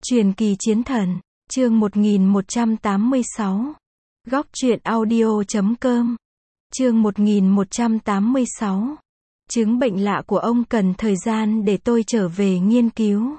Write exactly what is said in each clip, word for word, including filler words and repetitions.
Truyền kỳ chiến thần, chương một nghìn một trăm tám mươi sáu. Góc truyện audio chấm com. Chương một nghìn một trăm tám mươi sáu. Chứng bệnh lạ của ông cần thời gian để tôi trở về nghiên cứu.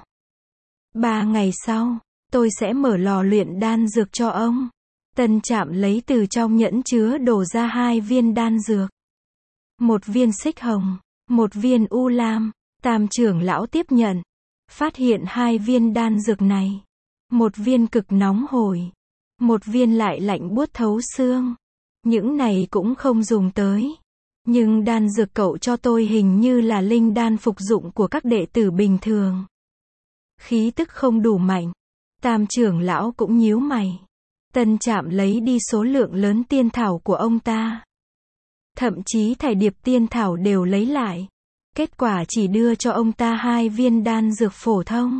Ba ngày sau, tôi sẽ mở lò luyện đan dược cho ông. Tân Trạm lấy từ trong nhẫn chứa đổ ra hai viên đan dược. Một viên xích hồng, một viên u lam. Tam trưởng lão tiếp nhận. Phát hiện hai viên đan dược này. Một viên cực nóng hổi. Một viên lại lạnh buốt thấu xương. Những này cũng không dùng tới. Nhưng đan dược cậu cho tôi hình như là linh đan phục dụng của các đệ tử bình thường. Khí tức không đủ mạnh. Tam trưởng lão cũng nhíu mày. Tân Trạm lấy đi số lượng lớn tiên thảo của ông ta. Thậm chí thải điệp tiên thảo đều lấy lại. Kết quả chỉ đưa cho ông ta hai viên đan dược phổ thông.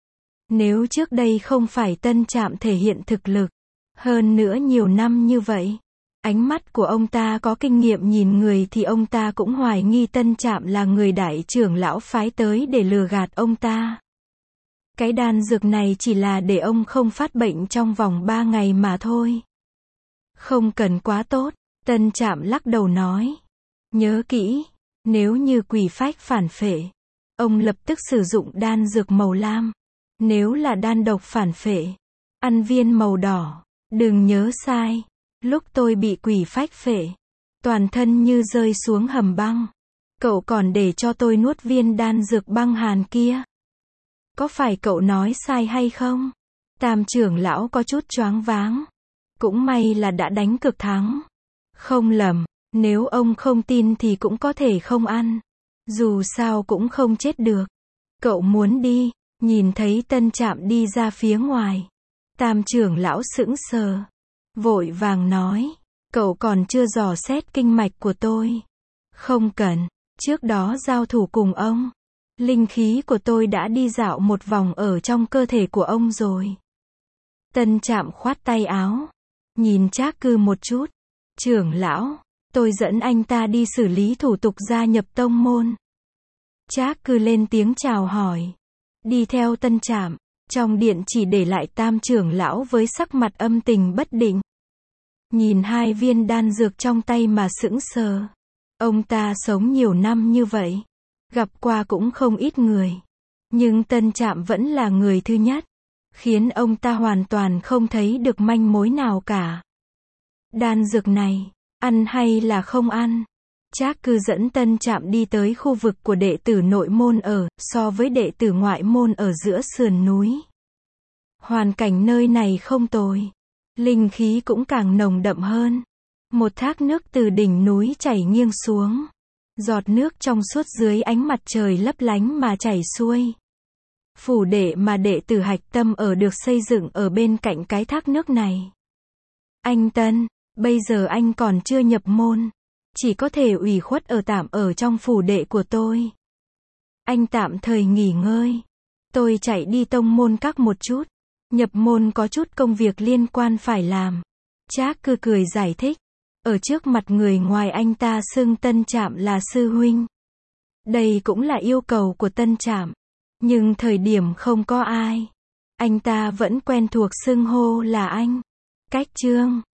Nếu trước đây không phải Tân Trạm thể hiện thực lực, hơn nữa nhiều năm như vậy, ánh mắt của ông ta có kinh nghiệm nhìn người thì ông ta cũng hoài nghi Tân Trạm là người đại trưởng lão phái tới để lừa gạt ông ta. Cái đan dược này chỉ là để ông không phát bệnh trong vòng ba ngày mà thôi. Không cần quá tốt, Tân Trạm lắc đầu nói. Nhớ kỹ. Nếu như quỷ phách phản phệ, ông lập tức sử dụng đan dược màu lam. Nếu là đan độc phản phệ, ăn viên màu đỏ. Đừng nhớ sai, lúc tôi bị quỷ phách phệ, toàn thân như rơi xuống hầm băng. Cậu còn để cho tôi nuốt viên đan dược băng hàn kia. Có phải cậu nói sai hay không? Tam trưởng lão có chút choáng váng. Cũng may là đã đánh cược thắng. Không lầm. Nếu ông không tin thì cũng có thể không ăn. Dù sao cũng không chết được. Cậu muốn đi, nhìn thấy Tân Trạm đi ra phía ngoài. Tam trưởng lão sững sờ. Vội vàng nói, cậu còn chưa dò xét kinh mạch của tôi. Không cần, trước đó giao thủ cùng ông. Linh khí của tôi đã đi dạo một vòng ở trong cơ thể của ông rồi. Tân Trạm khoát tay áo. Nhìn Trác Cư một chút. Trưởng lão. Tôi dẫn anh ta đi xử lý thủ tục gia nhập tông môn. Trác Cư lên tiếng chào hỏi. Đi theo Tân Trạm. Trong điện chỉ để lại Tam trưởng lão với sắc mặt âm tình bất định. Nhìn hai viên đan dược trong tay mà sững sờ. Ông ta sống nhiều năm như vậy. Gặp qua cũng không ít người. Nhưng Tân Trạm vẫn là người thứ nhất. Khiến ông ta hoàn toàn không thấy được manh mối nào cả. Đan dược này. Ăn hay là không ăn? Trác Cư dẫn Tân Trạm đi tới khu vực của đệ tử nội môn ở, so với đệ tử ngoại môn ở giữa sườn núi. Hoàn cảnh nơi này không tồi. Linh khí cũng càng nồng đậm hơn. Một thác nước từ đỉnh núi chảy nghiêng xuống. Giọt nước trong suốt dưới ánh mặt trời lấp lánh mà chảy xuôi. Phủ đệ mà đệ tử Hạch Tâm ở được xây dựng ở bên cạnh cái thác nước này. Anh Tân. Bây giờ anh còn chưa nhập môn. Chỉ có thể ủy khuất ở tạm ở trong phủ đệ của tôi. Anh tạm thời nghỉ ngơi. Tôi chạy đi tông môn các một chút. Nhập môn có chút công việc liên quan phải làm. Trác Cư cười giải thích. Ở trước mặt người ngoài anh ta xưng Tân Trạm là sư huynh. Đây cũng là yêu cầu của Tân Trạm. Nhưng thời điểm không có ai. Anh ta vẫn quen thuộc xưng hô là anh. Cách chương.